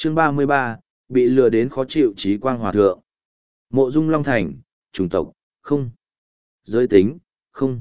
Chương 33, bị lừa đến khó chịu trí quang hòa thượng. Mộ Dung Long Thành, chủng tộc, không. Giới tính, không.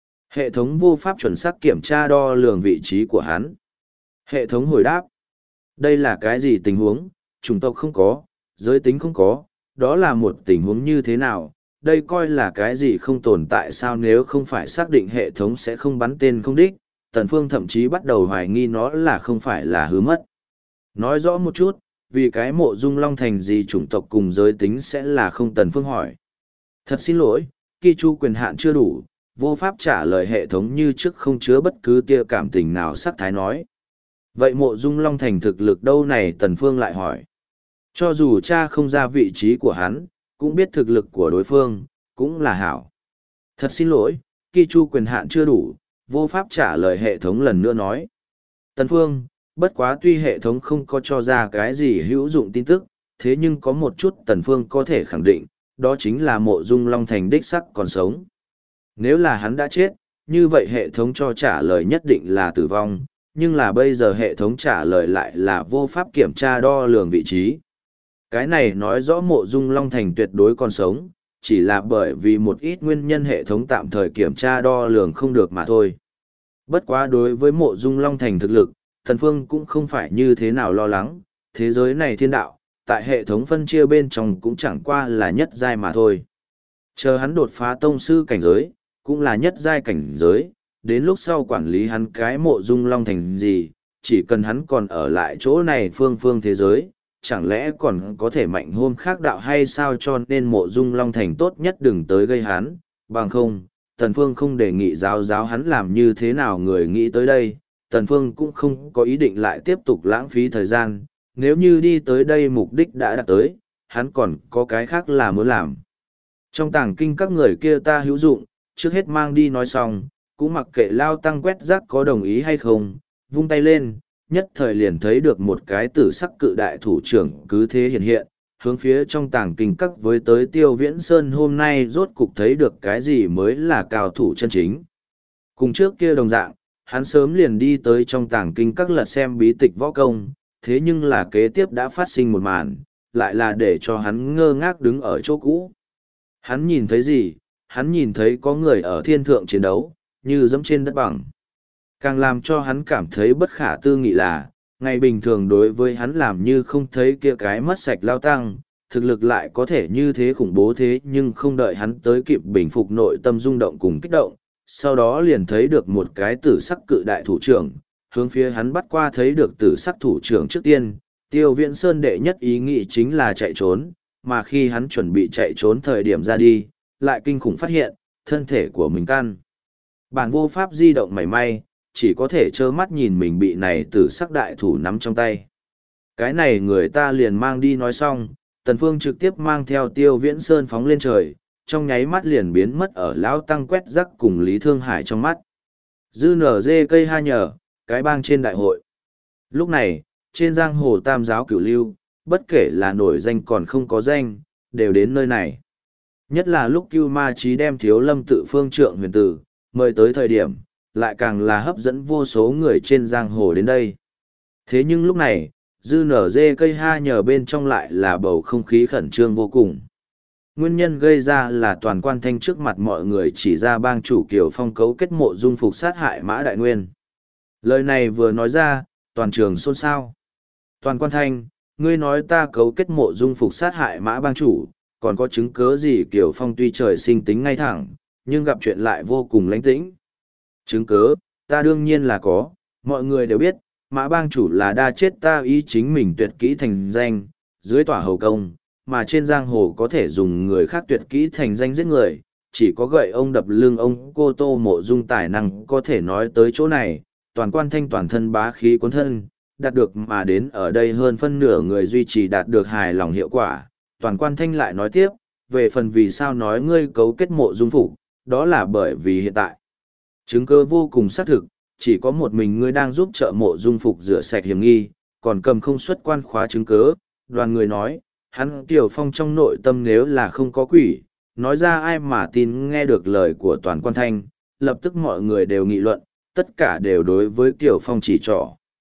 Hệ thống vô pháp chuẩn xác kiểm tra đo lường vị trí của hắn. Hệ thống hồi đáp. Đây là cái gì tình huống, chủng tộc không có, giới tính không có, đó là một tình huống như thế nào, đây coi là cái gì không tồn tại sao nếu không phải xác định hệ thống sẽ không bắn tên không đích, Tần Phương thậm chí bắt đầu hoài nghi nó là không phải là hư mất. Nói rõ một chút, vì cái Mộ Dung Long Thành gì chủng tộc cùng giới tính sẽ là không, Tần Phương hỏi. Thật xin lỗi, Ki Chu quyền hạn chưa đủ, vô pháp trả lời hệ thống như trước không chứa bất cứ tia cảm tình nào sắc thái nói. Vậy Mộ Dung Long Thành thực lực đâu này, Tần Phương lại hỏi. Cho dù cha không ra vị trí của hắn, cũng biết thực lực của đối phương, cũng là hảo. Thật xin lỗi, Ki Chu quyền hạn chưa đủ, vô pháp trả lời hệ thống lần nữa nói. Tần Phương, bất quá tuy hệ thống không có cho ra cái gì hữu dụng tin tức, thế nhưng có một chút Tần Phương có thể khẳng định, đó chính là Mộ Dung Long Thành đích sắc còn sống. Nếu là hắn đã chết, như vậy hệ thống cho trả lời nhất định là tử vong, nhưng là bây giờ hệ thống trả lời lại là vô pháp kiểm tra đo lường vị trí. Cái này nói rõ Mộ Dung Long Thành tuyệt đối còn sống, chỉ là bởi vì một ít nguyên nhân hệ thống tạm thời kiểm tra đo lường không được mà thôi. Bất quá đối với Mộ Dung Long Thành thực lực, Tần Phương cũng không phải như thế nào lo lắng, thế giới này thiên đạo, tại hệ thống phân chia bên trong cũng chẳng qua là nhất giai mà thôi. Chờ hắn đột phá tông sư cảnh giới, cũng là nhất giai cảnh giới, đến lúc sau quản lý hắn cái Mộ Dung Long Thành gì, chỉ cần hắn còn ở lại chỗ này phương phương thế giới, chẳng lẽ còn có thể mạnh hôm khác đạo hay sao, cho nên Mộ Dung Long Thành tốt nhất đừng tới gây hắn, bằng không, Tần Phương không đề nghị giáo hắn làm như thế nào người nghĩ tới đây, Tần Phương cũng không có ý định lại tiếp tục lãng phí thời gian, nếu như đi tới đây mục đích đã đạt tới, hắn còn có cái khác là muốn làm. Trong tàng kinh các người kia ta hữu dụng, trước hết mang đi nói xong, cũng mặc kệ Lao Tăng quét rác có đồng ý hay không, vung tay lên, nhất thời liền thấy được một cái tử sắc cự đại thủ trưởng cứ thế hiện hiện, hướng phía trong tàng kinh các với tới Tiêu Viễn Sơn hôm nay rốt cục thấy được cái gì mới là cao thủ chân chính. Cùng trước kia đồng dạng, hắn sớm liền đi tới trong tàng kinh các lật xem bí tịch võ công, thế nhưng là kế tiếp đã phát sinh một màn, lại là để cho hắn ngơ ngác đứng ở chỗ cũ. Hắn nhìn thấy gì? Hắn nhìn thấy có người ở thiên thượng chiến đấu, như dẫm trên đất bằng. Càng làm cho hắn cảm thấy bất khả tư nghị là, ngày bình thường đối với hắn làm như không thấy kia cái mất sạch Lao Tăng, thực lực lại có thể như thế khủng bố thế nhưng không đợi hắn tới kịp bình phục nội tâm rung động cùng kích động, sau đó liền thấy được một cái tử sắc cự đại thủ trưởng, hướng phía hắn bắt qua thấy được tử sắc thủ trưởng trước tiên, Tiêu Viễn Sơn đệ nhất ý nghĩ chính là chạy trốn, mà khi hắn chuẩn bị chạy trốn thời điểm ra đi, lại kinh khủng phát hiện, thân thể của mình căn bản vô pháp di động mảy may, chỉ có thể trơ mắt nhìn mình bị này tử sắc đại thủ nắm trong tay. Cái này người ta liền mang đi nói xong, Tần Phương trực tiếp mang theo Tiêu Viễn Sơn phóng lên trời, trong nháy mắt liền biến mất ở Lão Tăng quét rắc cùng Lý Thương Hải trong mắt. Dư nở dê cây ha nhờ, cái bang trên đại hội. Lúc này, trên giang hồ tam giáo cửu lưu, bất kể là nổi danh còn không có danh, đều đến nơi này. Nhất là lúc Cưu Ma Chí đem Thiếu Lâm Tự Phương Trượng Huyền Tử mời tới thời điểm, lại càng là hấp dẫn vô số người trên giang hồ đến đây. Thế nhưng lúc này, dư nở dê cây ha nhờ bên trong lại là bầu không khí khẩn trương vô cùng. Nguyên nhân gây ra là Toàn Quan Thanh trước mặt mọi người chỉ ra bang chủ Kiều Phong cấu kết Mộ Dung Phục sát hại Mã Đại Nguyên. Lời này vừa nói ra, toàn trường xôn xao. Toàn Quan Thanh, ngươi nói ta cấu kết Mộ Dung Phục sát hại Mã bang chủ, còn có chứng cớ gì? Kiều Phong tuy trời sinh tính ngay thẳng, nhưng gặp chuyện lại vô cùng lánh tĩnh. Chứng cớ, ta đương nhiên là có, mọi người đều biết, Mã bang chủ là đa chết ta ý chính mình tuyệt kỹ thành danh, dưới tỏa hầu công, mà trên giang hồ có thể dùng người khác tuyệt kỹ thành danh giết người, chỉ có gậy ông đập lưng ông Cô Tô Mộ Dung tài năng có thể nói tới chỗ này, Toàn Quan Thanh toàn thân bá khí cuốn thân, đạt được mà đến ở đây hơn phân nửa người duy trì đạt được hài lòng hiệu quả. Toàn Quan Thanh lại nói tiếp, về phần vì sao nói ngươi cấu kết Mộ Dung Phục, đó là bởi vì hiện tại chứng cơ vô cùng xác thực, chỉ có một mình ngươi đang giúp trợ Mộ Dung Phục rửa sạch hiểm nghi, còn cầm không xuất quan khóa chứng cớ. Đoàn người nói, hắn Kiều Phong trong nội tâm nếu là không có quỷ, nói ra ai mà tin. Nghe được lời của Toàn Quan Thanh, lập tức mọi người đều nghị luận, tất cả đều đối với Kiều Phong chỉ trỏ.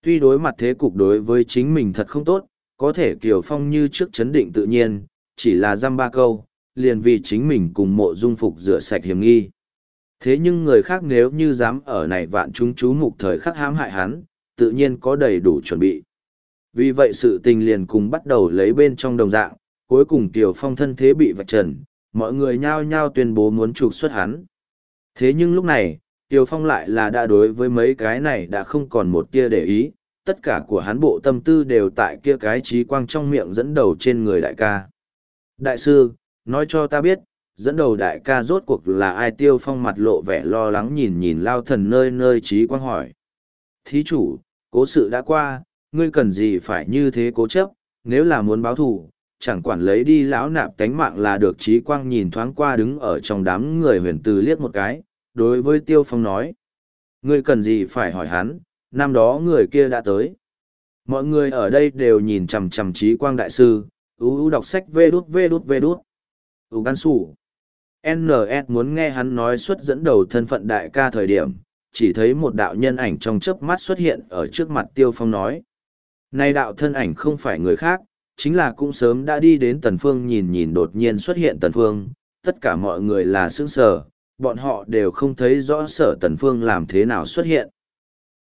Tuy đối mặt thế cục đối với chính mình thật không tốt, có thể Kiều Phong như trước chấn định tự nhiên, chỉ là dăm ba câu, liền vì chính mình cùng Mộ Dung Phục rửa sạch hiểm nghi. Thế nhưng người khác nếu như dám ở này vạn chúng chú mục thời khắc hãm hại hắn, tự nhiên có đầy đủ chuẩn bị. Vì vậy sự tình liền cùng bắt đầu lấy bên trong đồng dạng, cuối cùng Kiều Phong thân thế bị vạch trần, mọi người nhao nhao tuyên bố muốn trục xuất hắn. Thế nhưng lúc này, Kiều Phong lại là đã đối với mấy cái này đã không còn một tia để ý, tất cả của hắn bộ tâm tư đều tại kia cái trí quang trong miệng dẫn đầu trên người đại ca. Đại sư, nói cho ta biết, dẫn đầu đại ca rốt cuộc là ai? Tiêu Phong mặt lộ vẻ lo lắng nhìn nhìn Lao Thần nơi nơi trí quang hỏi. Thí chủ, cố sự đã qua, ngươi cần gì phải như thế cố chấp, nếu là muốn báo thù, chẳng quản lấy đi lão nạp tánh mạng là được. Trí quang nhìn thoáng qua đứng ở trong đám người huyền từ liếc một cái, đối với Tiêu Phong nói. Ngươi cần gì phải hỏi hắn, năm đó người kia đã tới. Mọi người ở đây đều nhìn chằm chằm Trí quang đại sư, đọc sách vê đút. Gan sủ. NS muốn nghe hắn nói xuất dẫn đầu thân phận đại ca thời điểm, chỉ thấy một đạo nhân ảnh trong chớp mắt xuất hiện ở trước mặt Tiêu Phong nói. Nay đạo thân ảnh không phải người khác, chính là cũng sớm đã đi đến Tần Phương. Nhìn nhìn đột nhiên xuất hiện Tần Phương, tất cả mọi người là sững sờ, bọn họ đều không thấy rõ Sở Tần Phương làm thế nào xuất hiện.